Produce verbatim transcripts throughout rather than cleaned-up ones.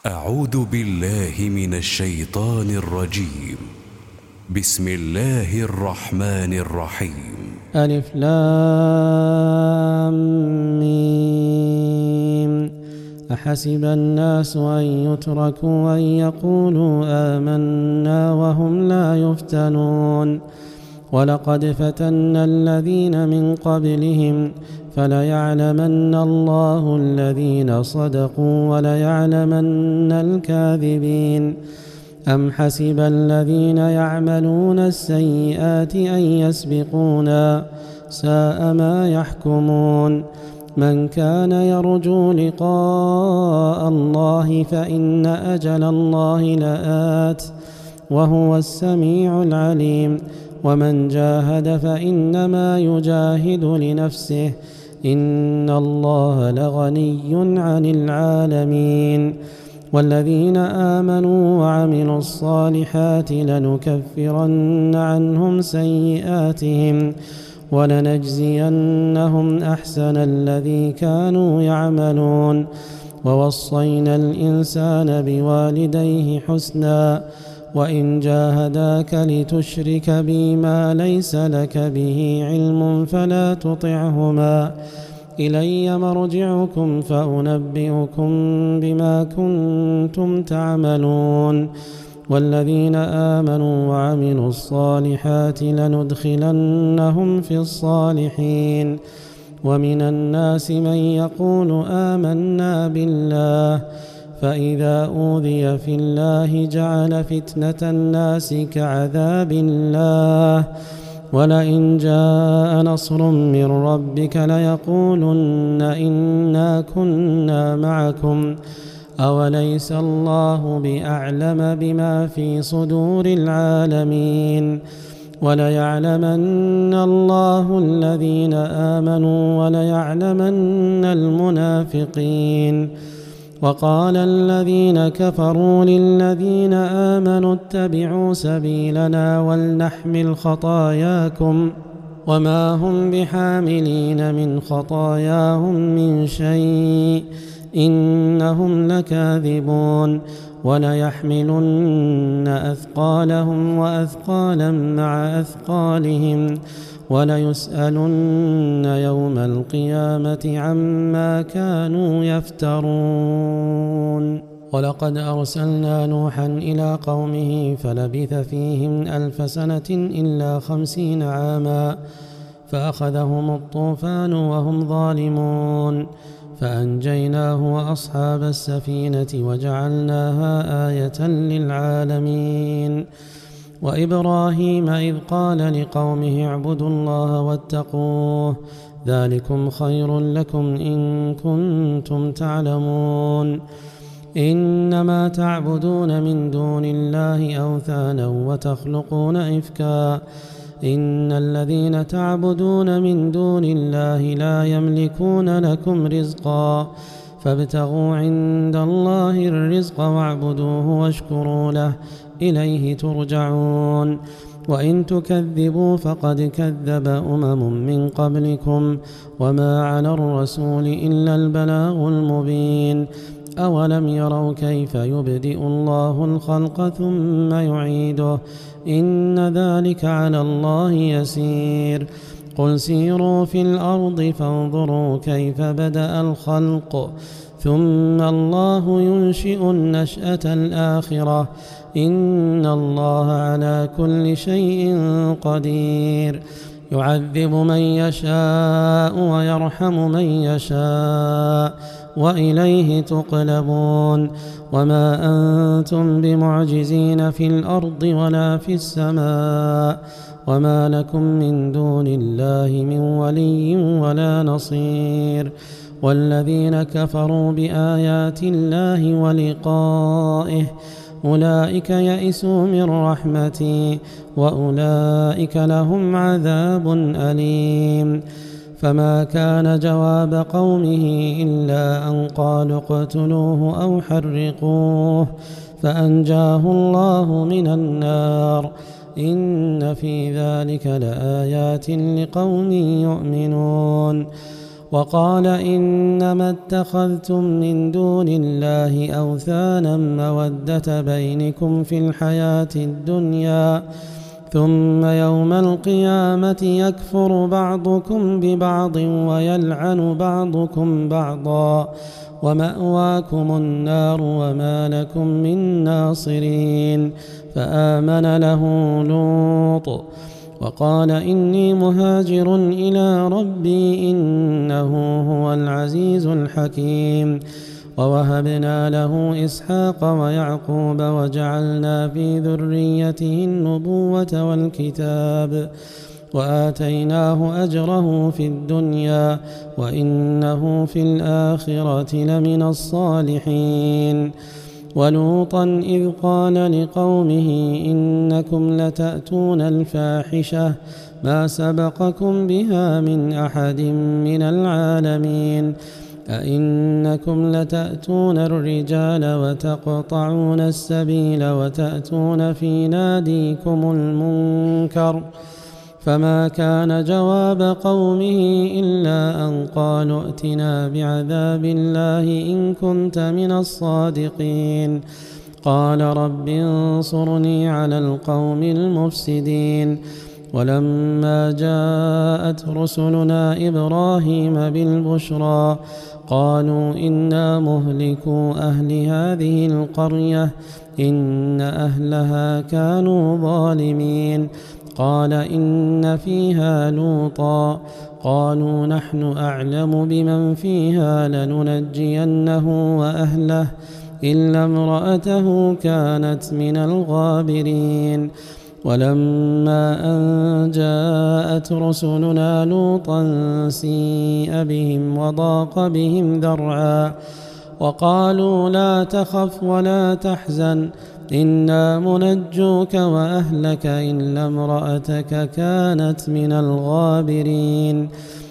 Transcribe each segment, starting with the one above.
أعوذ بالله من الشيطان الرجيم. بسم الله الرحمن الرحيم. ألف لام ميم. أحسب الناس أن يتركوا أن يقولوا آمنا وهم لا يفتنون ولقد فتنا الذين من قبلهم فليعلمن الله الذين صدقوا وليعلمن الكاذبين. أم حسب الذين يعملون السيئات أن يسبقونا ساء ما يحكمون. من كان يرجو لقاء الله فإن أجل الله لآت وهو السميع العليم. ومن جاهد فإنما يجاهد لنفسه إن الله لغني عن العالمين. والذين آمنوا وعملوا الصالحات لنكفرن عنهم سيئاتهم ولنجزينهم أحسن الذي كانوا يعملون. ووصينا الإنسان بوالديه حسنا وإن جاهداك لتشرك بي ما ليس لك به علم فلا تطعهما إلي مرجعكم فأنبئكم بما كنتم تعملون. والذين آمنوا وعملوا الصالحات لندخلنهم في الصالحين. ومن الناس من يقول آمنا بالله فإذا أوذي في الله جعل فتنة الناس كعذاب الله ولئن جاء نصر من ربك ليقولن إنا كنا معكم أوليس الله بأعلم بما في صدور العالمين. وليعلمن الله الذين آمنوا وليعلمن المنافقين. وقال الذين كفروا للذين آمنوا اتبعوا سبيلنا ولنحمل خطاياكم وما هم بحاملين من خطاياهم من شيء إنهم لكاذبون. وليحملن أثقالهم وأثقالا مع أثقالهم وليسألن يوم القيامة عما كانوا يفترون. ولقد أرسلنا نوحا إلى قومه فلبث فيهم ألف سنة إلا خمسين عاما فأخذهم الطوفان وهم ظالمون فأنجيناه وأصحاب السفينة وجعلناها آية للعالمين. وإبراهيم إذ قال لقومه اعبدوا الله واتقوه ذلكم خير لكم إن كنتم تعلمون. إنما تعبدون من دون الله أوثانا وتخلقون إفكا إن الذين تعبدون من دون الله لا يملكون لكم رزقا فابتغوا عند الله الرزق واعبدوه واشكروا له إليه ترجعون. وإن تكذبوا فقد كذب أمم من قبلكم وما على الرسول إلا البلاغ المبين. أولم يروا كيف يبدئ الله الخلق ثم يعيده إن ذلك على الله يسير. قل سيروا في الأرض فانظروا كيف بدأ الخلق ثم الله ينشئ النشأة الآخرة إن الله على كل شيء قدير. يعذب من يشاء ويرحم من يشاء وإليه تقلبون. وما أنتم بمعجزين في الأرض ولا في السماء وما لكم من دون الله من ولي ولا نصير. والذين كفروا بآيات الله ولقائه أولئك يئسوا من رحمتي وأولئك لهم عذاب أليم. فما كان جواب قومه إلا أن قالوا اقتلوه أو حرقوه فأنجاه الله من النار إن في ذلك لآيات لقوم يؤمنون. وقال إنما اتخذتم من دون الله أوثانا مودة بينكم في الحياة الدنيا ثم يوم القيامة يكفر بعضكم ببعض ويلعن بعضكم بعضا ومأواكم النار وما لكم من ناصرين. فآمن له لوط وقال إني مهاجر إلى ربي إنه هو العزيز الحكيم. ووهبنا له إسحاق ويعقوب وجعلنا في ذريته النبوة والكتاب وآتيناه أجره في الدنيا وإنه في الآخرة لمن الصالحين. ولوطا إذ قال لقومه إنكم لتأتون الفاحشة ما سبقكم بها من أحد من العالمين أئنكم لتأتون الرجال وتقطعون السبيل وتأتون في ناديكم المنكر. فما كان جواب قومه إلا أن قالوا ائتنا بعذاب الله إن كنت من الصادقين. قال رب انصرني على القوم المفسدين. ولما جاءت رسلنا إبراهيم بالبشرى قالوا إنا مهلكو أهل هذه القرية إن أهلها كانوا ظالمين. قال إن فيها لوطا قالوا نحن أعلم بمن فيها لننجينه وأهله إلا امرأته كانت من الغابرين. ولما أن جاءت رسلنا لوطا سيء بهم وضاق بهم ذرعا وقالوا لا تخف ولا تحزن إنا منجوك وأهلك إلا امرأتك كانت من الغابرين.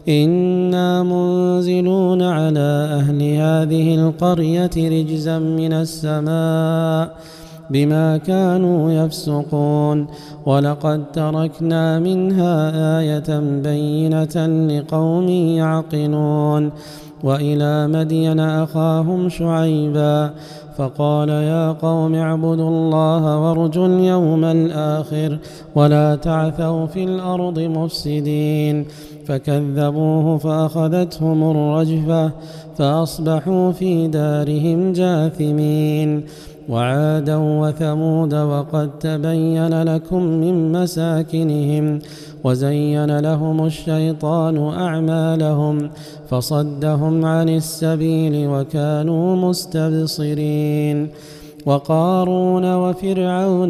إنا منزلون على أهل هذه القرية رجزا من السماء بما كانوا يفسقون. ولقد تركنا منها آية بينة لقوم يعقلون. وإلى مدين أخاهم شعيبا فقال يا قوم اعبدوا الله وارجوا اليوم الآخر ولا تعثوا في الأرض مفسدين. فكذبوه فأخذتهم الرجفة فأصبحوا في دارهم جاثمين. وعادا وثمود وقد تبين لكم من مساكنهم وزين لهم الشيطان أعمالهم فصدهم عن السبيل وكانوا مستبصرين. وقارون وفرعون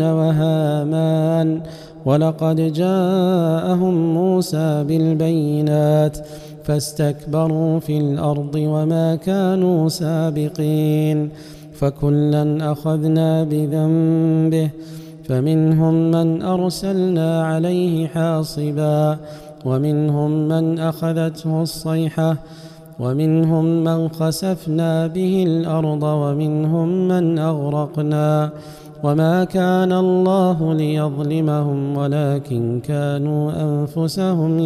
وهامان ولقد جاءهم موسى بالبينات فاستكبروا في الأرض وما كانوا سابقين. فكلا أخذنا بذنبه فمنهم من أرسلنا عليه حاصبا ومنهم من أخذته الصيحة ومنهم من خسفنا به الأرض ومنهم من أغرقنا. وما كان الله ليظلمهم ولكن كانوا أنفسهم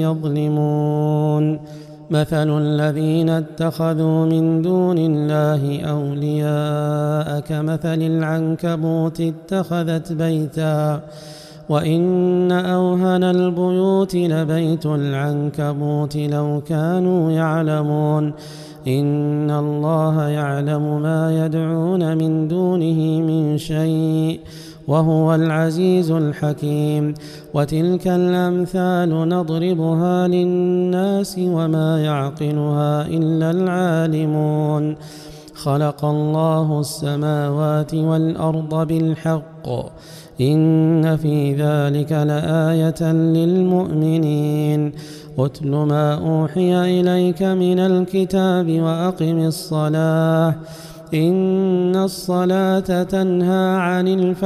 يظلمون. مثل الذين اتخذوا من دون الله أولياء كمثل العنكبوت اتخذت بيتا وإن أوهن البيوت لبيت العنكبوت لو كانوا يعلمون. إن الله يعلم ما يدعون من دونه من شيء وهو العزيز الحكيم. وتلك الأمثال نضربها للناس وما يعقلها إلا العالمون. خلق الله السماوات والأرض بالحق إن في ذلك لآية للمؤمنين. اتل ما أوحي إليك من الكتاب وأقم الصلاة إن الصلاة تنهى عن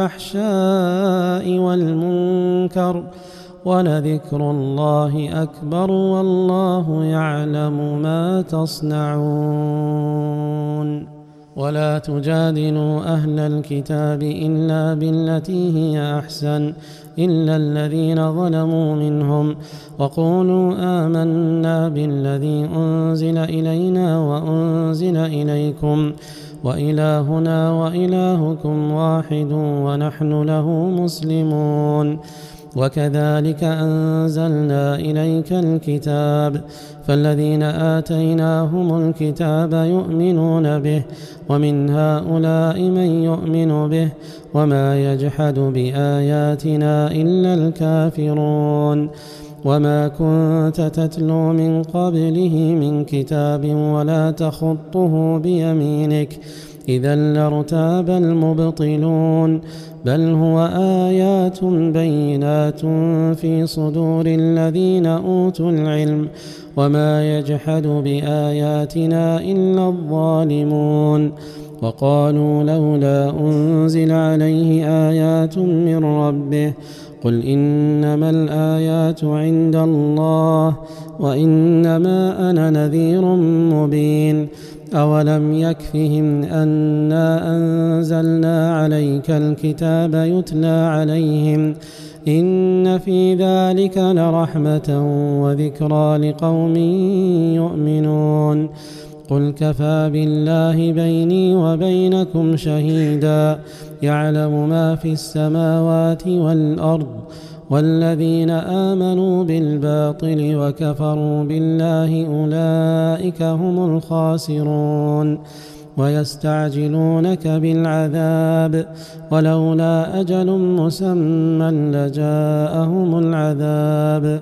الفحشاء والمنكر ولذكر الله أكبر والله يعلم ما تصنعون. ولا تجادلوا أهل الكتاب إلا بالتي هي أحسن إلا الذين ظلموا منهم وقولوا آمنا بالذي أنزل إلينا وأنزل إليكم وإلهنا وإلهكم واحد ونحن له مسلمون. وكذلك أنزلنا إليك الكتاب فالذين آتيناهم الكتاب يؤمنون به ومن هؤلاء من يؤمن به وما يجحد بآياتنا إلا الكافرون. وما كنت تتلو من قبله من كتاب ولا تخطه بيمينك إذا لارتاب المبطلون بل هو آيات بينات في صدور الذين أوتوا العلم وما يجحد بآياتنا إلا الظالمون. وقالوا لولا أنزل عليه آيات من ربه قل إنما الآيات عند الله وإنما أنا نذير مبين. أولم يكفهم أنا أنزلنا عليك الكتاب يتلى عليهم إن في ذلك لرحمة وذكرى لقوم يؤمنون. قل كفى بالله بيني وبينكم شهيدا يعلم ما في السماوات والأرض والذين آمنوا بالباطل وكفروا بالله أولئك هم الخاسرون. ويستعجلونك بالعذاب ولولا أجل مسمى لجاءهم العذاب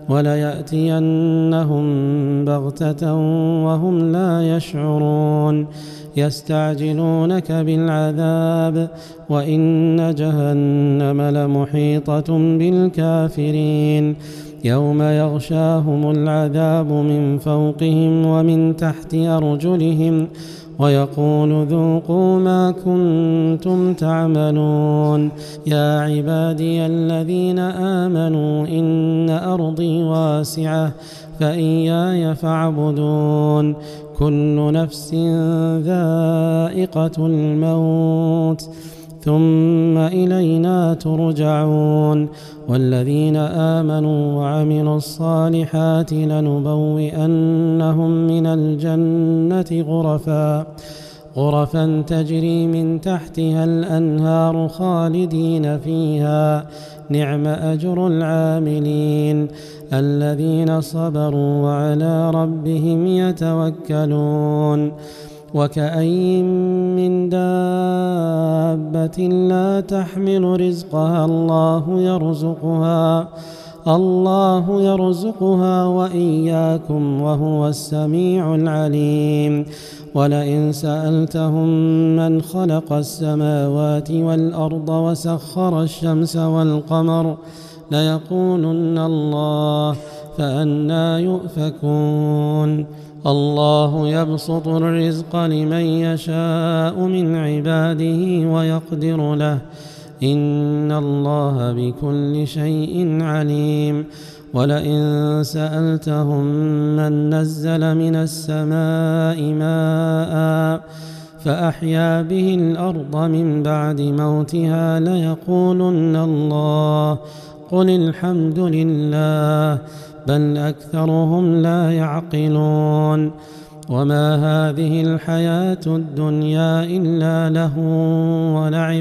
وليأتينهم بغتة وهم لا يشعرون. يستعجلونك بالعذاب وإن جهنم لمحيطة بالكافرين يوم يغشاهم العذاب من فوقهم ومن تحت أرجلهم ويقول ذوقوا ما كنتم تعملون. يا عبادي الذين آمنوا إن أرضي واسعة فإياي فاعبدون. كل نفس ذائقة الموت ثم إلينا ترجعون. والذين آمنوا وعملوا الصالحات لنبوئنهم من الجنة غرفا غرفا تجري من تحتها الأنهار خالدين فيها نعم أجر العاملين الذين صبروا وعلى ربهم يتوكلون. وكأي من دابة لا تحمل رزقها الله يرزقها الله يرزقها وإياكم وهو السميع العليم. ولئن سألتهم من خلق السماوات والأرض وسخر الشمس والقمر ليقولن الله فأنى يؤفكون. الله يبسط الرزق لمن يشاء من عباده ويقدر له إن الله بكل شيء عليم. ولئن سألتهم من نزل من السماء ماء فأحيا به الأرض من بعد موتها ليقولن الله قل الحمد لله بل أكثرهم لا يعقلون. وما هذه الحياة الدنيا إلا لهو ولعب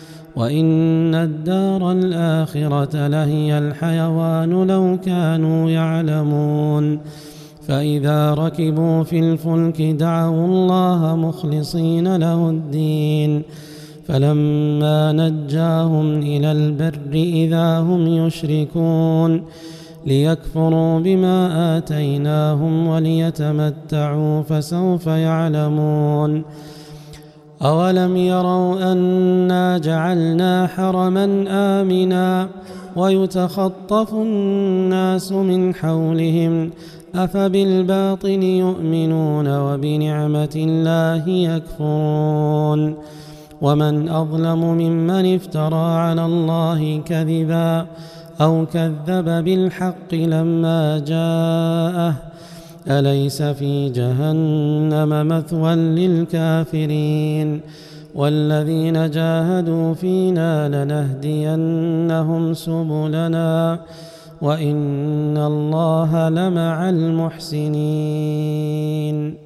وإن الدار الآخرة لهي الحيوان لو كانوا يعلمون. فإذا ركبوا في الفلك دعوا الله مخلصين له الدين فلما نجاهم إلى البر إذا هم يشركون ليكفروا بما آتيناهم وليتمتعوا فسوف يعلمون. أولم يروا أنا جعلنا حرما آمنا ويتخطف الناس من حولهم أفبالباطل يؤمنون وبنعمة الله يكفرون. ومن أظلم ممن افترى على الله كذبا أو كذب بالحق لما جاءه أليس في جهنم مثوى للكافرين والذين جاهدوا فينا لنهدينهم سبلنا وإن الله لمع المحسنين